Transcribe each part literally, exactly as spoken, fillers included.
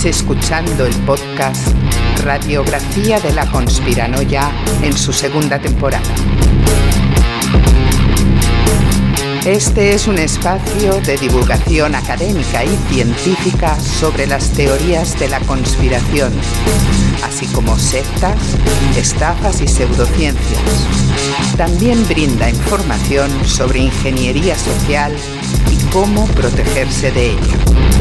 escuchando el podcast Radiografía de la Conspiranoia en su segunda temporada. Este es un espacio de divulgación académica y científica sobre las teorías de la conspiración, así como sectas, estafas y pseudociencias. También brinda información sobre ingeniería social y cómo protegerse de ella.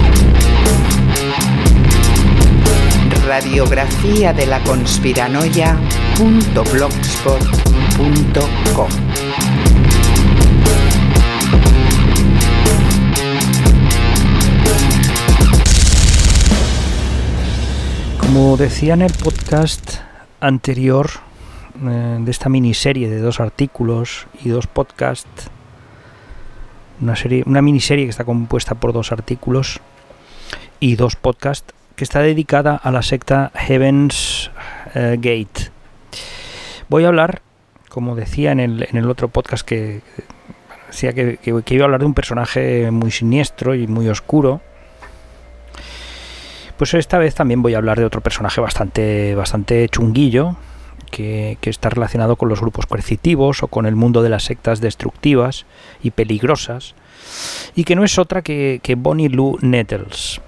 Radiografía de la Conspiranoia punto blogspot punto com. Como decía en el podcast anterior eh, de esta miniserie de dos artículos y dos podcasts, una serie, una miniserie que está compuesta por dos artículos y dos podcasts, que está dedicada a la secta Heaven's eh, Gate. Voy a hablar, como decía en el, en el otro podcast, que decía que, que, que iba a hablar de un personaje muy siniestro y muy oscuro. Pues esta vez también voy a hablar de otro personaje bastante, bastante chunguillo, que, que está relacionado con los grupos coercitivos o con el mundo de las sectas destructivas y peligrosas, y que no es otra que, que Bonnie Lou Nettles.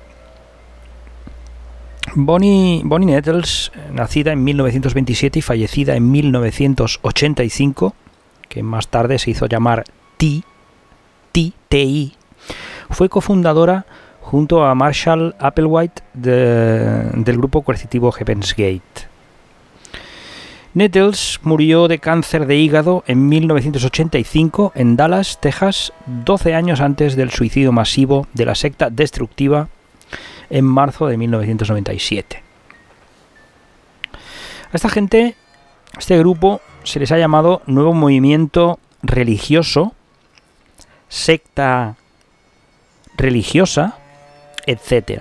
Bonnie, Bonnie Nettles, nacida en mil novecientos veintisiete y fallecida en mil novecientos ochenta y cinco, que más tarde se hizo llamar T, T, T I, fue cofundadora junto a Marshall Applewhite de, del grupo coercitivo Heaven's Gate. Nettles murió de cáncer de hígado en mil novecientos ochenta y cinco en Dallas, Texas, doce años antes del suicidio masivo de la secta destructiva en marzo de mil novecientos noventa y siete. A esta gente, a este grupo, se les ha llamado Nuevo Movimiento Religioso, secta religiosa, etcétera.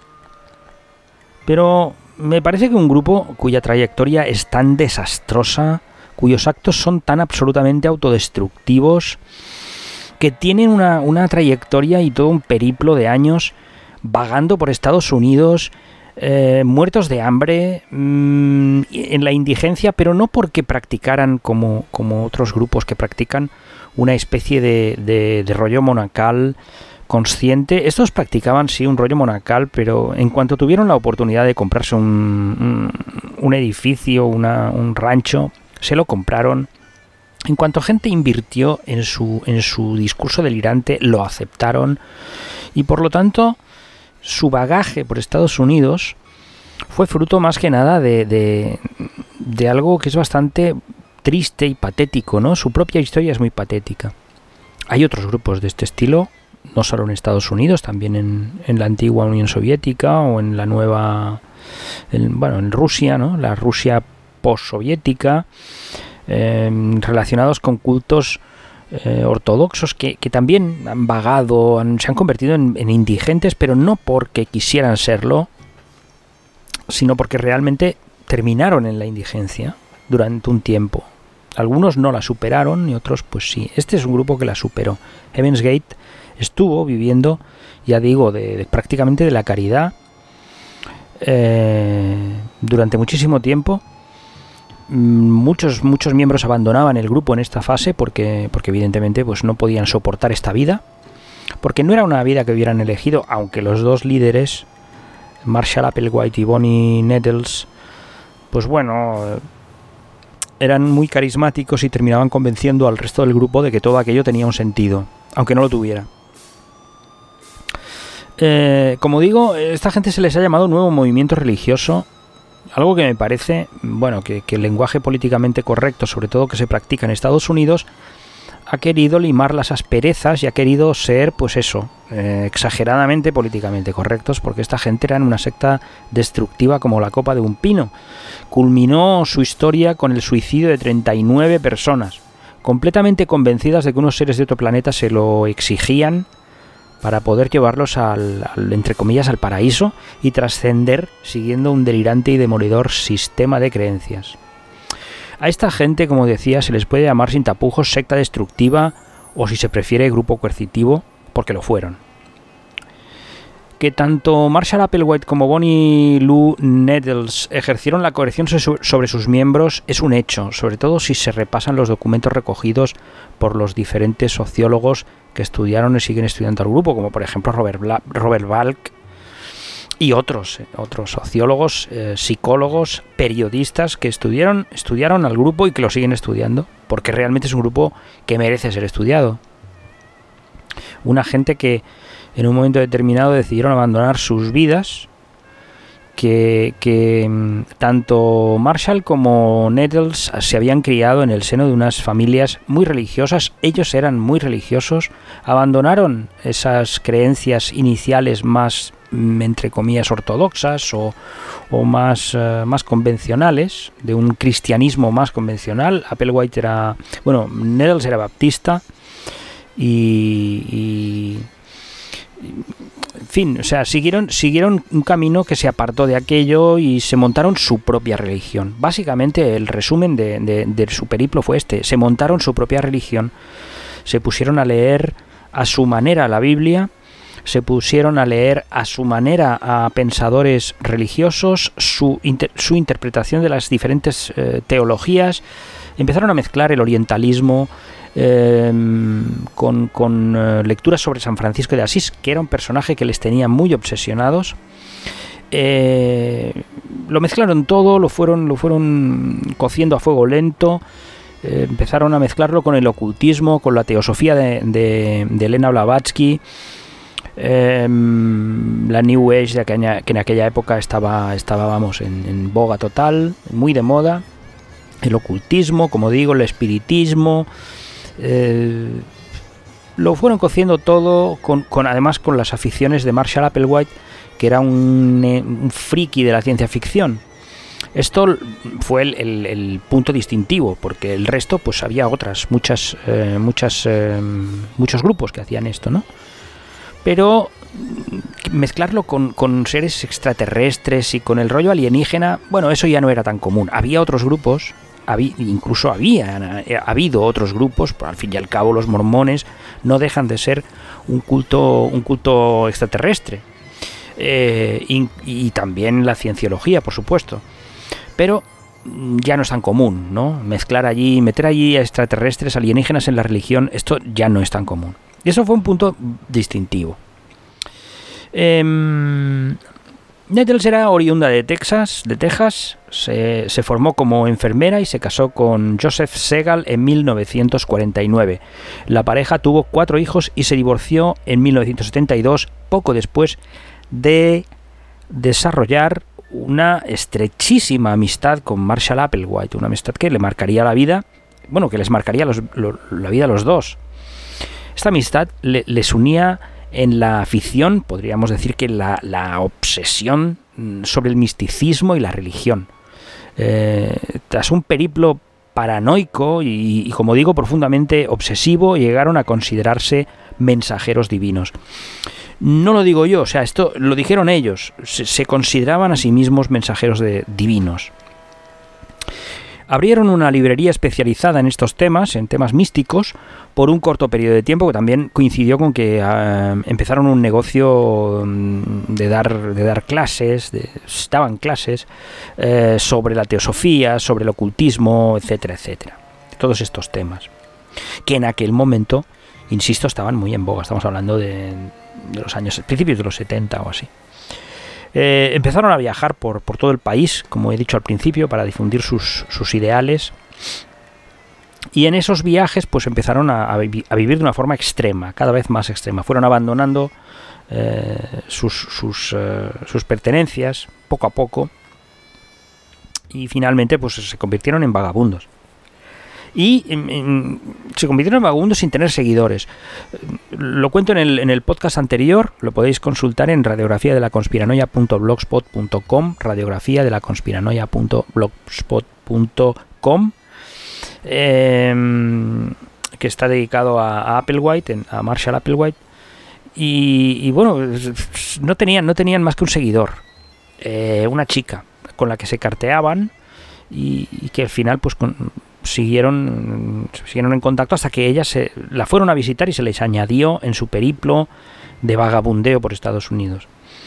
Pero me parece que un grupo cuya trayectoria es tan desastrosa, cuyos actos son tan absolutamente autodestructivos, que tienen una, una trayectoria y todo un periplo de años vagando por Estados Unidos, eh, muertos de hambre, mmm, en la indigencia, pero no porque practicaran como, como otros grupos que practican una especie de, de, de rollo monacal consciente. Estos practicaban sí un rollo monacal, pero en cuanto tuvieron la oportunidad de comprarse un, un, un edificio, una, un rancho, se lo compraron. En cuanto gente invirtió en su, en su discurso delirante, lo aceptaron, y por lo tanto su bagaje por Estados Unidos fue fruto más que nada de, de, de algo que es bastante triste y patético, ¿no? Su propia historia es muy patética. Hay otros grupos de este estilo, no solo en Estados Unidos, también en, en la antigua Unión Soviética o en la nueva, en, bueno, en Rusia, ¿no? La Rusia postsoviética, eh, relacionados con cultos eh, ortodoxos que, que también han vagado, han, se han convertido en, en indigentes, pero no porque quisieran serlo, sino porque realmente terminaron en la indigencia durante un tiempo. Algunos no la superaron y otros pues sí. Este es un grupo que la superó. Heaven's Gate estuvo viviendo, ya digo, de, de prácticamente de la caridad eh, durante muchísimo tiempo. Muchos muchos miembros abandonaban el grupo en esta fase porque, porque evidentemente pues no podían soportar esta vida, porque no era una vida que hubieran elegido, aunque los dos líderes, Marshall Applewhite y Bonnie Nettles, pues bueno, eran muy carismáticos y terminaban convenciendo al resto del grupo de que todo aquello tenía un sentido, aunque no lo tuviera. Eh, como digo, esta gente se les ha llamado Nuevo Movimiento Religioso, algo que me parece, bueno, que, que el lenguaje políticamente correcto, sobre todo que se practica en Estados Unidos, ha querido limar las asperezas y ha querido ser, pues eso, eh, exageradamente políticamente correctos, porque esta gente era una secta destructiva como la copa de un pino. Culminó su historia con el suicidio de treinta y nueve personas, completamente convencidas de que unos seres de otro planeta se lo exigían para poder llevarlos al, al entre comillas, al paraíso y trascender siguiendo un delirante y demolidor sistema de creencias. A esta gente, como decía, se les puede llamar sin tapujos secta destructiva o, si se prefiere, grupo coercitivo, porque lo fueron. Que tanto Marshall Applewhite como Bonnie Lou Nettles ejercieron la coerción sobre sus miembros es un hecho, sobre todo si se repasan los documentos recogidos por los diferentes sociólogos que estudiaron y siguen estudiando al grupo, como por ejemplo Robert, Bla- Robert Balk y otros, eh, otros sociólogos, eh, psicólogos, periodistas que estudiaron, estudiaron al grupo y que lo siguen estudiando, porque realmente es un grupo que merece ser estudiado. Una gente que en un momento determinado decidieron abandonar sus vidas, que, que tanto Marshall como Nettles se habían criado en el seno de unas familias muy religiosas. Ellos eran muy religiosos, abandonaron esas creencias iniciales más, entre comillas, ortodoxas o, o más, uh, más convencionales, de un cristianismo más convencional. Applewhite era, bueno, Nettles era baptista y... y en fin, o sea, siguieron, siguieron un camino que se apartó de aquello y se montaron su propia religión. Básicamente el resumen de, de, de su periplo fue este: se montaron su propia religión, se pusieron a leer a su manera la Biblia, se pusieron a leer a su manera a pensadores religiosos, su, inter, su interpretación de las diferentes eh, teologías, empezaron a mezclar el orientalismo Eh, con, con eh, lecturas sobre San Francisco de Asís, que era un personaje que les tenía muy obsesionados. Eh, lo mezclaron todo, lo fueron, lo fueron cociendo a fuego lento. Eh, empezaron a mezclarlo con el ocultismo, con la teosofía de, de, de Elena Blavatsky, eh, la New Age de aquella, que en aquella época estaba, estaba vamos, en, en boga total, muy de moda. El ocultismo, como digo, el espiritismo. Eh, lo fueron cociendo todo con, con además con las aficiones de Marshall Applewhite, que era un, un friki de la ciencia ficción. Esto fue el, el, el punto distintivo, porque el resto pues había otras muchas eh, muchas eh, muchos grupos que hacían esto, ¿no? Pero mezclarlo con, con seres extraterrestres y con el rollo alienígena, bueno, eso ya no era tan común. Había otros grupos. Habí, incluso había ha habido otros grupos, pero al fin y al cabo los mormones no dejan de ser un culto un culto extraterrestre, eh, y, y también la cienciología, por supuesto, pero ya no es tan común, ¿no? Mezclar allí, meter allí a extraterrestres, alienígenas en la religión, esto ya no es tan común, y eso fue un punto distintivo. eh, Nettles era oriunda de Texas, de Texas, se, se formó como enfermera y se casó con Joseph Segal en mil novecientos cuarenta y nueve. La pareja tuvo cuatro hijos y se divorció en mil novecientos setenta y dos, poco después de desarrollar una estrechísima amistad con Marshall Applewhite, una amistad que le marcaría la vida, bueno, que les marcaría los, lo, la vida a los dos. Esta amistad le, les unía en la afición, podríamos decir que la, la obsesión sobre el misticismo y la religión. Eh, tras un periplo paranoico y, y, como digo, profundamente obsesivo, llegaron a considerarse mensajeros divinos. No lo digo yo, o sea, esto lo dijeron ellos, se, se consideraban a sí mismos mensajeros de, divinos. Abrieron una librería especializada en estos temas, en temas místicos, por un corto periodo de tiempo, que también coincidió con que uh, empezaron un negocio um, de dar de dar clases, de, daban clases eh, sobre la teosofía, sobre el ocultismo, etcétera, etcétera. Todos estos temas, que en aquel momento, insisto, estaban muy en boga. Estamos hablando de, de los años, principios de los setenta o así. Eh, empezaron a viajar por, por todo el país, como he dicho al principio, para difundir sus, sus ideales. Y en esos viajes pues empezaron a, a, vi- a vivir de una forma extrema, cada vez más extrema. Fueron abandonando eh, sus, sus, eh, sus pertenencias poco a poco y finalmente pues se convirtieron en vagabundos. Y en, en, se convirtieron en vagabundos sin tener seguidores. Lo cuento en el, en el podcast anterior, lo podéis consultar en radiografía de la conspiranoia punto blogspot punto com, radiografía de la conspiranoia punto blogspot punto com, eh, que está dedicado a, a Applewhite, a Marshall Applewhite, y, y bueno, no tenían, no tenían más que un seguidor, eh, una chica con la que se carteaban y, y que al final pues con, siguieron siguieron en contacto hasta que ella se la fueron a visitar y se les añadió en su periplo de vagabundeo por Estados Unidos.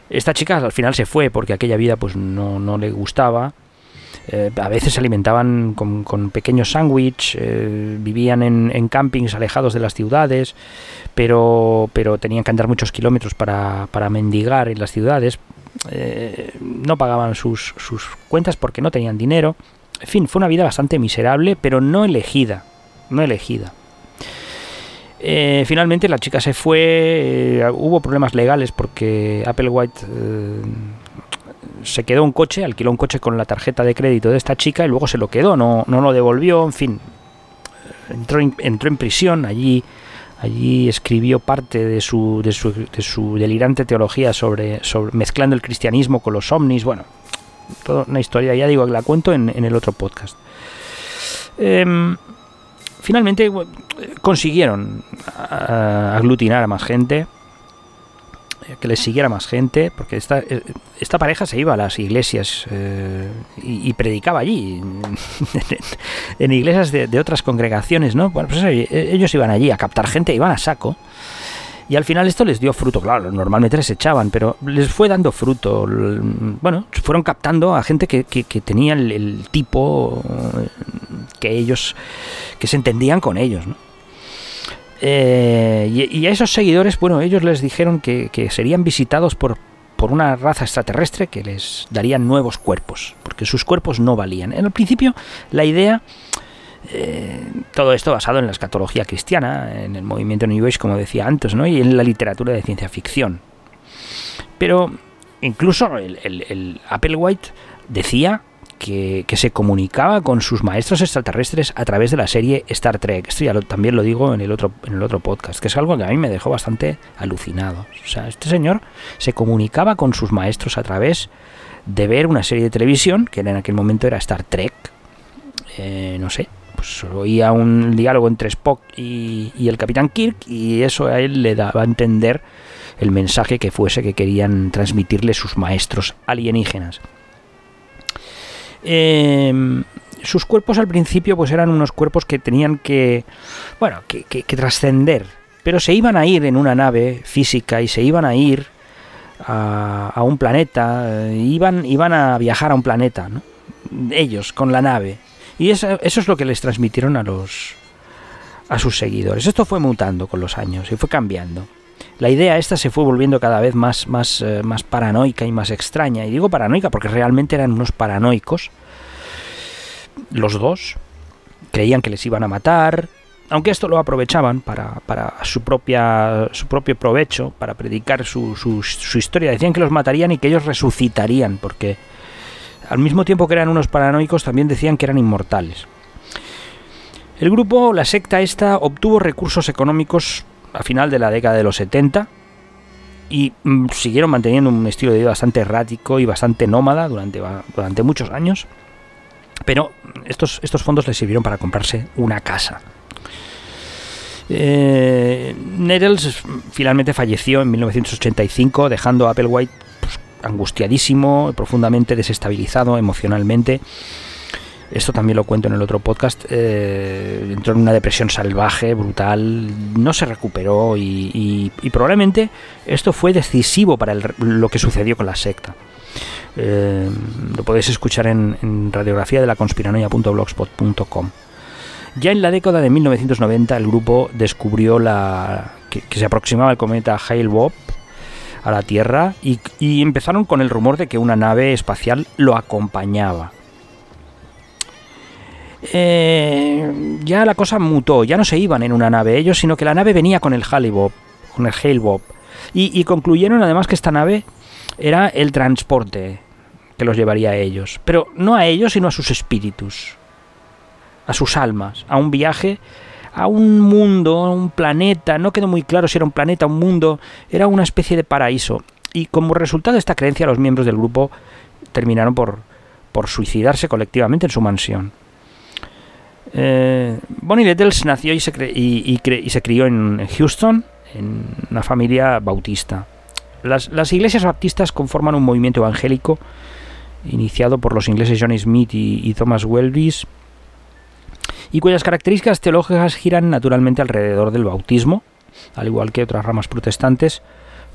Esta chica al final se fue porque aquella vida pues no, no le gustaba. Eh, a veces se alimentaban con, con pequeños sándwiches, eh, vivían en, en campings alejados de las ciudades, pero, pero tenían que andar muchos kilómetros para, para mendigar en las ciudades. Eh, no pagaban sus, sus cuentas porque no tenían dinero. En fin, fue una vida bastante miserable, pero no elegida, no elegida. Eh, finalmente la chica se fue, eh, hubo problemas legales porque Applewhite eh, se quedó un coche, alquiló un coche con la tarjeta de crédito de esta chica y luego se lo quedó, no, no lo devolvió, en fin, entró, entró en prisión, allí, allí escribió parte de su, de su, de su delirante teología sobre, sobre mezclando el cristianismo con los ovnis, bueno, toda una historia, ya digo, que la cuento en, en el otro podcast. Eh, finalmente consiguieron aglutinar a más gente, que les siguiera más gente, porque esta, esta pareja se iba a las iglesias eh, y, y predicaba allí, en iglesias de, de otras congregaciones, ¿no? Bueno, pues ellos iban allí a captar gente, iban a saco, y al final esto les dio fruto. Claro, normalmente les echaban, pero les fue dando fruto. Bueno, fueron captando a gente que, que, que tenía el, el tipo que ellos, que se entendían con ellos, ¿no? Eh, y, y a esos seguidores, bueno, ellos les dijeron que, que serían visitados por, por una raza extraterrestre que les darían nuevos cuerpos, porque sus cuerpos no valían. En el principio, la idea, eh, todo esto basado en la escatología cristiana, en el movimiento New Age, como decía antes, ¿no? Y en la literatura de ciencia ficción. Pero incluso el, el, el Applewhite decía Que, que se comunicaba con sus maestros extraterrestres a través de la serie Star Trek. Esto ya lo, también lo digo en el otro en el otro podcast, que es algo que a mí me dejó bastante alucinado. O sea, este señor se comunicaba con sus maestros a través de ver una serie de televisión, que en aquel momento era Star Trek. Eh, no sé, pues oía un diálogo entre Spock y, y el Capitán Kirk, y eso a él le daba a entender el mensaje que fuese que querían transmitirle sus maestros alienígenas. Eh, sus cuerpos al principio pues eran unos cuerpos que tenían que, bueno, que, que, que trascender, pero se iban a ir en una nave física y se iban a ir a, a un planeta, iban, iban a viajar a un planeta, ¿no? Ellos con la nave, y eso, eso es lo que les transmitieron a los a sus seguidores. Esto fue mutando con los años y fue cambiando. La idea esta se fue volviendo cada vez más, más, eh, más paranoica y más extraña. Y digo paranoica porque realmente eran unos paranoicos. Los dos creían que les iban a matar, aunque esto lo aprovechaban para, para su, propia, su propio provecho, para predicar su, su, su historia. Decían que los matarían y que ellos resucitarían, porque al mismo tiempo que eran unos paranoicos, también decían que eran inmortales. El grupo, la secta esta, obtuvo recursos económicos a final de la década de los setenta y mm, siguieron manteniendo un estilo de vida bastante errático y bastante nómada durante, durante muchos años, pero estos, estos fondos les sirvieron para comprarse una casa. Eh, Nettles finalmente falleció en mil novecientos ochenta y cinco, dejando a Applewhite pues, angustiadísimo, profundamente desestabilizado emocionalmente. Esto también lo cuento en el otro podcast. Eh, entró en una depresión salvaje, brutal, no se recuperó y, y, y probablemente esto fue decisivo para el, lo que sucedió con la secta. Eh, lo podéis escuchar en, en radiografía de la conspiranoia punto blogspot punto com. Ya en la década de mil novecientos noventa el grupo descubrió la que, que se aproximaba el cometa Hale-Bopp a la Tierra y, y empezaron con el rumor de que una nave espacial lo acompañaba. Eh, ya la cosa mutó, ya no se iban en una nave ellos, sino que la nave venía con el Hale-Bopp, con el Hale-Bopp, y, y concluyeron además que esta nave era el transporte que los llevaría a ellos, pero no a ellos sino a sus espíritus, a sus almas, a un viaje a un mundo, a un planeta. No quedó muy claro si era un planeta o un mundo, era una especie de paraíso, y como resultado de esta creencia los miembros del grupo terminaron por, por suicidarse colectivamente en su mansión. Eh, Bonnie Nettles nació y se, cre- y, y, cre- y se crió en Houston, en una familia bautista. Las, las iglesias baptistas conforman un movimiento evangélico iniciado por los ingleses John Smith y, y Thomas Welbys, y cuyas características teológicas giran naturalmente alrededor del bautismo, al igual que otras ramas protestantes,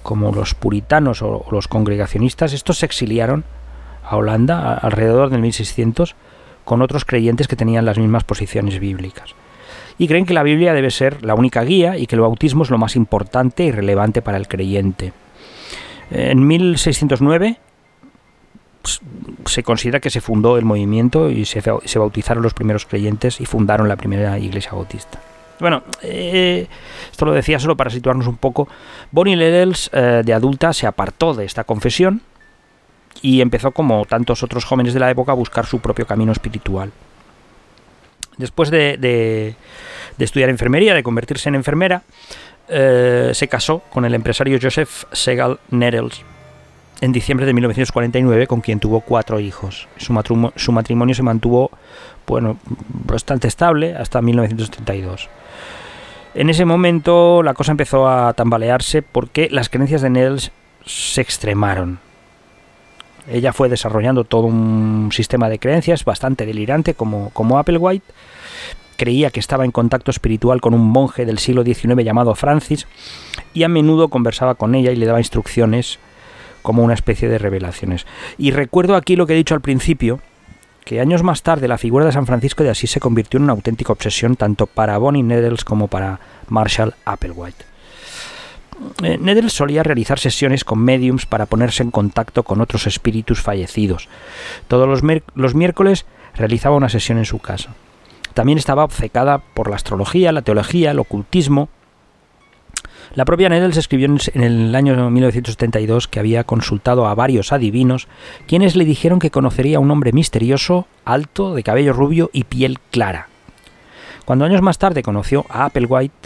como los puritanos o los congregacionistas, estos se exiliaron a Holanda alrededor del mil seiscientos con otros creyentes que tenían las mismas posiciones bíblicas. Y creen que la Biblia debe ser la única guía y que el bautismo es lo más importante y relevante para el creyente. En mil seiscientos nueve pues, se considera que se fundó el movimiento y se, se bautizaron los primeros creyentes y fundaron la primera iglesia bautista. Bueno, eh, esto lo decía solo para situarnos un poco. Bonnie Needles, eh, de adulta, se apartó de esta confesión y empezó, como tantos otros jóvenes de la época, a buscar su propio camino espiritual. Después de, de, de estudiar enfermería, de convertirse en enfermera, eh, se casó con el empresario Joseph Segal Needles en diciembre de mil novecientos cuarenta y nueve, con quien tuvo cuatro hijos. Su matrimonio, su matrimonio se mantuvo, bueno, bastante estable hasta mil novecientos treinta y dos. En ese momento la cosa empezó a tambalearse porque las creencias de Needles se extremaron. Ella fue desarrollando todo un sistema de creencias bastante delirante, como, como Applewhite. Creía que estaba en contacto espiritual con un monje del siglo diecinueve llamado Francis, y a menudo conversaba con ella y le daba instrucciones como una especie de revelaciones. Y recuerdo aquí lo que he dicho al principio, que años más tarde la figura de San Francisco de Asís se convirtió en una auténtica obsesión tanto para Bonnie Needles como para Marshall Applewhite. Eh, Needles solía realizar sesiones con mediums para ponerse en contacto con otros espíritus fallecidos. Todos los, los miércoles realizaba una sesión en su casa. También estaba obcecada por la astrología, la teología, el ocultismo. La propia Needles escribió en el año mil novecientos setenta y dos que había consultado a varios adivinos, quienes le dijeron que conocería a un hombre misterioso, alto, de cabello rubio y piel clara. Cuando años más tarde conoció a Applewhite,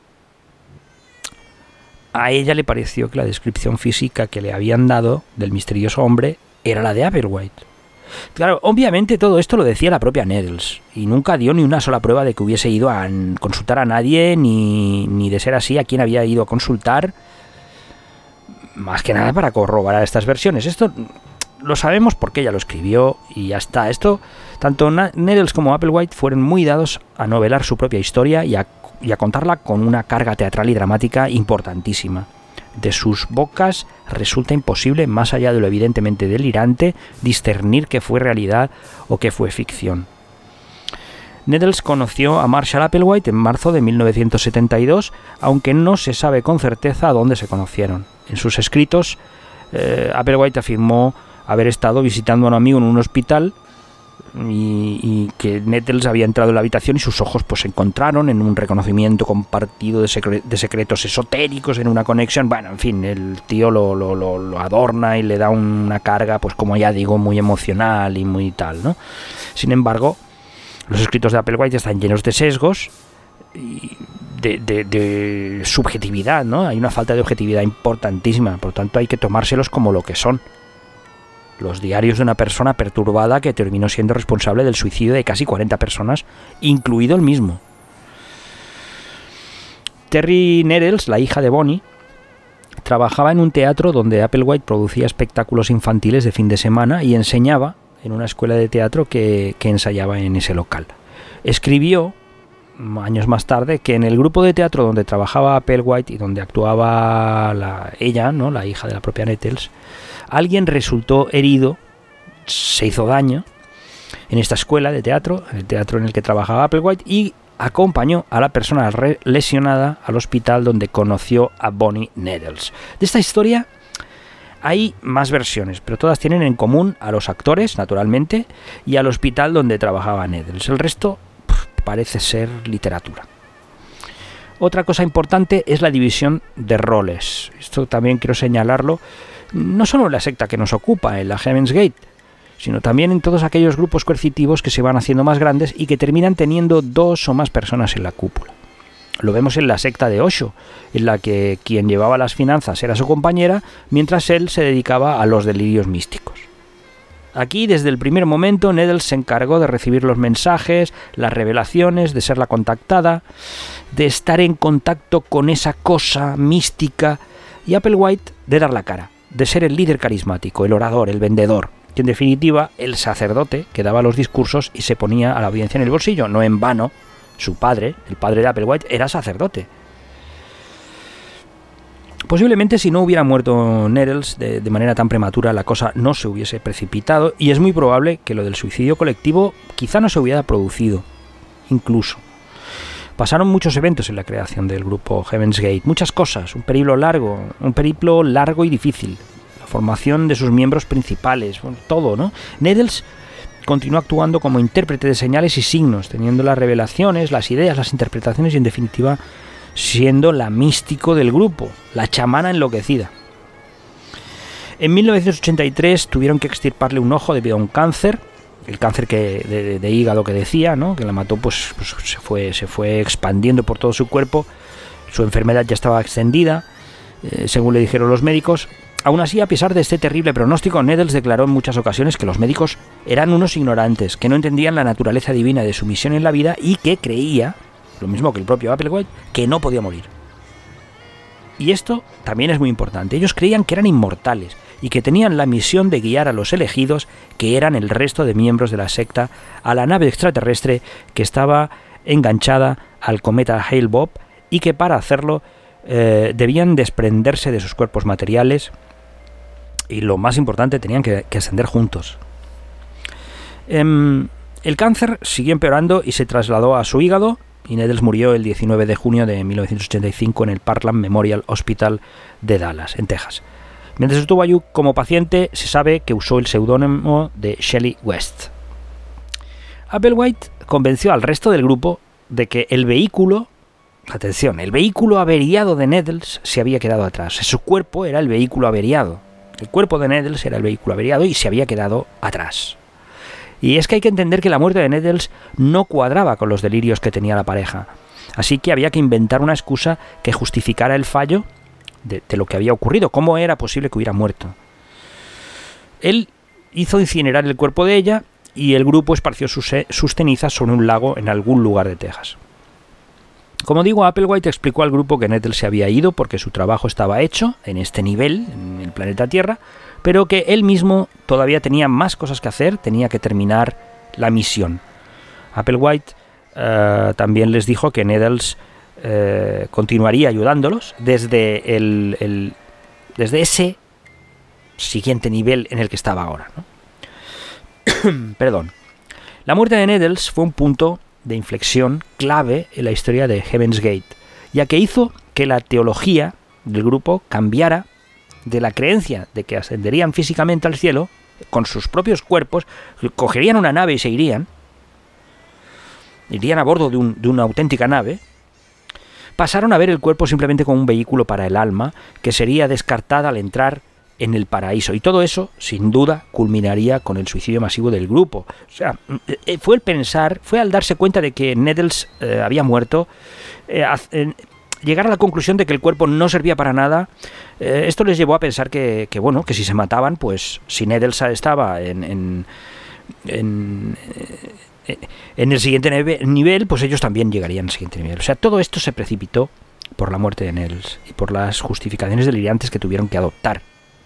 a ella le pareció que la descripción física que le habían dado del misterioso hombre era la de Applewhite. Claro, obviamente todo esto lo decía la propia Needles, y nunca dio ni una sola prueba de que hubiese ido a consultar a nadie, ni, ni de ser así a quién había ido a consultar, más que nada para corroborar estas versiones. Esto lo sabemos porque ella lo escribió y ya está. Esto, tanto Needles como Applewhite fueron muy dados a novelar su propia historia y a, y a contarla con una carga teatral y dramática importantísima. De sus bocas resulta imposible, más allá de lo evidentemente delirante, discernir qué fue realidad o qué fue ficción. Needles conoció a Marshall Applewhite en marzo de mil novecientos setenta y dos, aunque no se sabe con certeza a dónde se conocieron. En sus escritos, eh, Applewhite afirmó haber estado visitando a un amigo en un hospital y, y que Needles había entrado en la habitación y sus ojos pues se encontraron en un reconocimiento compartido de, secre- de secretos esotéricos, en una conexión. Bueno, en fin, el tío lo, lo, lo, lo adorna y le da una carga, pues como ya digo, muy emocional y muy tal, ¿no? Sin embargo, los escritos de Applewhite están llenos de sesgos y de, de, de subjetividad, ¿no? Hay una falta de objetividad importantísima, por lo tanto hay que tomárselos como lo que son. Los diarios de una persona perturbada que terminó siendo responsable del suicidio de casi cuarenta personas, incluido el mismo. Terry Needles, la hija de Bonnie, trabajaba en un teatro donde Applewhite producía espectáculos infantiles de fin de semana y enseñaba en una escuela de teatro que, que ensayaba en ese local. Escribió, años más tarde, que en el grupo de teatro donde trabajaba Applewhite y donde actuaba la, ella, ¿no?, la hija de la propia Needles, alguien resultó herido, se hizo daño en esta escuela de teatro, en el teatro en el que trabajaba Applewhite, y acompañó a la persona re- lesionada al hospital donde conoció a Bonnie Needles. De esta historia hay más versiones, pero todas tienen en común a los actores, naturalmente, y al hospital donde trabajaba Needles. El resto pff, parece ser literatura. Otra cosa importante es la división de roles. Esto también quiero señalarlo, no solo en la secta que nos ocupa, en la Heaven's Gate, sino también en todos aquellos grupos coercitivos que se van haciendo más grandes y que terminan teniendo dos o más personas en la cúpula. Lo vemos en la secta de Osho, en la que quien llevaba las finanzas era su compañera, mientras él se dedicaba a los delirios místicos. Aquí, desde el primer momento, Needles se encargó de recibir los mensajes, las revelaciones, de ser la contactada, de estar en contacto con esa cosa mística, y Applewhite de dar la cara, de ser el líder carismático, el orador, el vendedor, y en definitiva el sacerdote que daba los discursos y se ponía a la audiencia en el bolsillo. No en vano, su padre, el padre de Applewhite, era sacerdote. Posiblemente si no hubiera muerto Needles de, de manera tan prematura, la cosa no se hubiese precipitado, y es muy probable que lo del suicidio colectivo quizá no se hubiera producido, incluso. Pasaron muchos eventos en la creación del grupo Heaven's Gate, muchas cosas, un periplo largo, un periplo largo y difícil, la formación de sus miembros principales, bueno, todo, ¿no? Needles continuó actuando como intérprete de señales y signos, teniendo las revelaciones, las ideas, las interpretaciones y, en definitiva, siendo la místico del grupo, la chamana enloquecida. En mil novecientos ochenta y tres tuvieron que extirparle un ojo debido a un cáncer, el cáncer que de, de, de hígado que decía, ¿no? Que la mató, pues, pues se fue se fue expandiendo por todo su cuerpo. Su enfermedad ya estaba extendida, eh, según le dijeron los médicos. Aún así, a pesar de este terrible pronóstico, Needles declaró en muchas ocasiones que los médicos eran unos ignorantes, que no entendían la naturaleza divina de su misión en la vida y que creía, lo mismo que el propio Applewhite, que no podía morir. Y esto también es muy importante. Ellos creían que eran inmortales y que tenían la misión de guiar a los elegidos, que eran el resto de miembros de la secta, a la nave extraterrestre que estaba enganchada al cometa Hale-Bopp, y que para hacerlo eh, debían desprenderse de sus cuerpos materiales y, lo más importante, tenían que, que ascender juntos. Eh, el cáncer siguió empeorando y se trasladó a su hígado, y Needles murió el diecinueve de junio de mil novecientos ochenta y cinco en el Parkland Memorial Hospital de Dallas, en Texas. Mientras estuvo allí como paciente, se sabe que usó el seudónimo de Shelley West. Applewhite convenció al resto del grupo de que el vehículo, atención, el vehículo averiado de Needles se había quedado atrás. Su cuerpo era el vehículo averiado. El cuerpo de Needles era el vehículo averiado y se había quedado atrás. Y es que hay que entender que la muerte de Needles no cuadraba con los delirios que tenía la pareja. Así que había que inventar una excusa que justificara el fallo de, de lo que había ocurrido. ¿Cómo era posible que hubiera muerto? Él hizo incinerar el cuerpo de ella y el grupo esparció sus, sus cenizas sobre un lago en algún lugar de Texas. Como digo, Applewhite explicó al grupo que Needles se había ido porque su trabajo estaba hecho en este nivel, en el planeta Tierra, pero que él mismo todavía tenía más cosas que hacer, tenía que terminar la misión. Applewhite uh, también les dijo que Needles uh, continuaría ayudándolos desde, el, el, desde ese siguiente nivel en el que estaba ahora, ¿no? Perdón. La muerte de Needles fue un punto de inflexión clave en la historia de Heaven's Gate, ya que hizo que la teología del grupo cambiara de la creencia de que ascenderían físicamente al cielo con sus propios cuerpos, cogerían una nave y se irían, irían a bordo de, un, de una auténtica nave, pasaron a ver el cuerpo simplemente como un vehículo para el alma que sería descartada al entrar en el paraíso. Y todo eso, sin duda, culminaría con el suicidio masivo del grupo. O sea, fue el pensar, fue al darse cuenta de que Needles eh, había muerto, eh, eh, llegar a la conclusión de que el cuerpo no servía para nada. Eh, esto les llevó a pensar que, que, bueno, que si se mataban, pues si Needles estaba en, en, en, en el siguiente nivel, pues ellos también llegarían al siguiente nivel. O sea, todo esto se precipitó por la muerte de Needles y por las justificaciones delirantes que tuvieron que adoptar.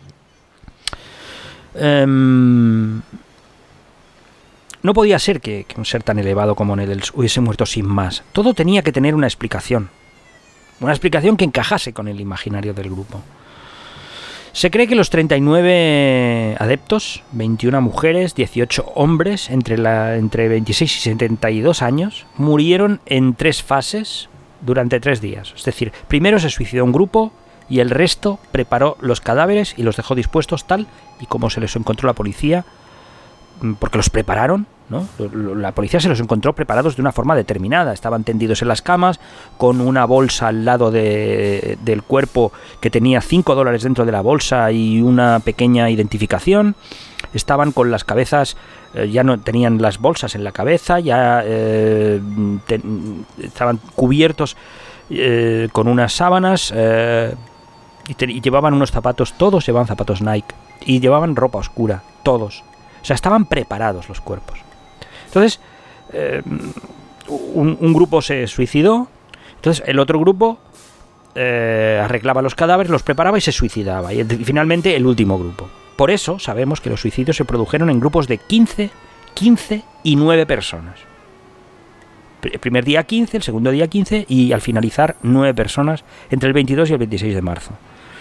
Um, no podía ser que, que un ser tan elevado como Needles hubiese muerto sin más. Todo tenía que tener una explicación. Una explicación que encajase con el imaginario del grupo. Se cree que los treinta y nueve adeptos, veintiuna mujeres, dieciocho hombres, entre, la, entre veintiséis y setenta y dos años, murieron en tres fases durante tres días. Es decir, primero se suicidó un grupo y el resto preparó los cadáveres y los dejó dispuestos tal y como se les encontró la policía, porque los prepararon, ¿no? La policía se los encontró preparados de una forma determinada. Estaban tendidos en las camas, con una bolsa al lado de, del cuerpo que tenía cinco dólares dentro de la bolsa y una pequeña identificación. Estaban con las cabezas, eh, ya no tenían las bolsas en la cabeza, ya eh, te, estaban cubiertos eh, con unas sábanas eh, y, te, y llevaban unos zapatos, todos llevaban zapatos Nike y llevaban ropa oscura, todos. O sea, estaban preparados los cuerpos. Entonces, eh, un, un grupo se suicidó, entonces el otro grupo eh, arreglaba los cadáveres, los preparaba y se suicidaba. Y, y finalmente el último grupo. Por eso sabemos que los suicidios se produjeron en grupos de quince, quince y nueve personas. El primer día quince, el segundo día quince y al finalizar nueve personas entre el veintidós y el veintiséis de marzo.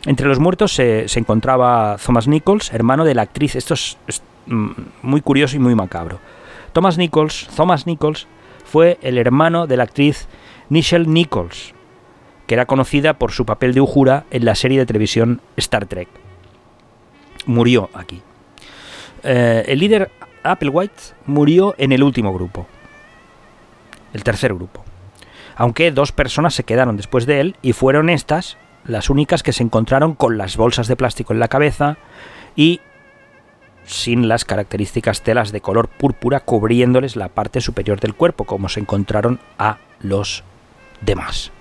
Entre los muertos se, se encontraba Thomas Nichols, hermano de la actriz. Esto es, es muy curioso y muy macabro. Thomas Nichols, Thomas Nichols fue el hermano de la actriz Nichelle Nichols, que era conocida por su papel de Uhura en la serie de televisión Star Trek. Murió aquí. Eh, el líder Applewhite murió en el último grupo, el tercer grupo, aunque dos personas se quedaron después de él y fueron estas las únicas que se encontraron con las bolsas de plástico en la cabeza y sin las características telas de color púrpura cubriéndoles la parte superior del cuerpo, como se encontraron a los demás.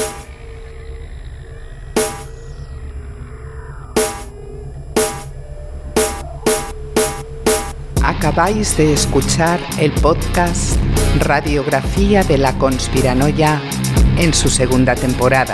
Acabáis de escuchar el podcast Radiografía de la Conspiranoia en su segunda temporada.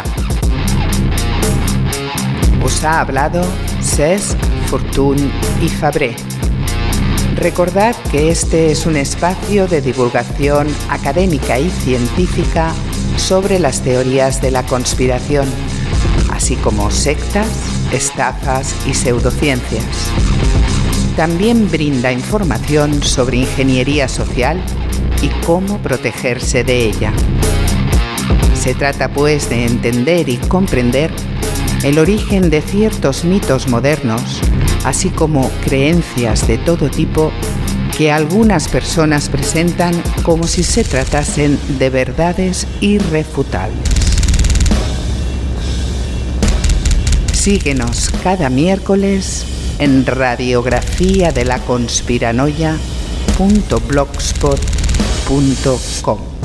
Os ha hablado Cesc, Fortuny y Fabré. Recordad que este es un espacio de divulgación académica y científica sobre las teorías de la conspiración, así como sectas, estafas y pseudociencias. También brinda información sobre ingeniería social y cómo protegerse de ella. Se trata pues de entender y comprender el origen de ciertos mitos modernos, así como creencias de todo tipo que algunas personas presentan como si se tratasen de verdades irrefutables. Síguenos cada miércoles en radiografía de la conspiranoia punto blogspot punto com.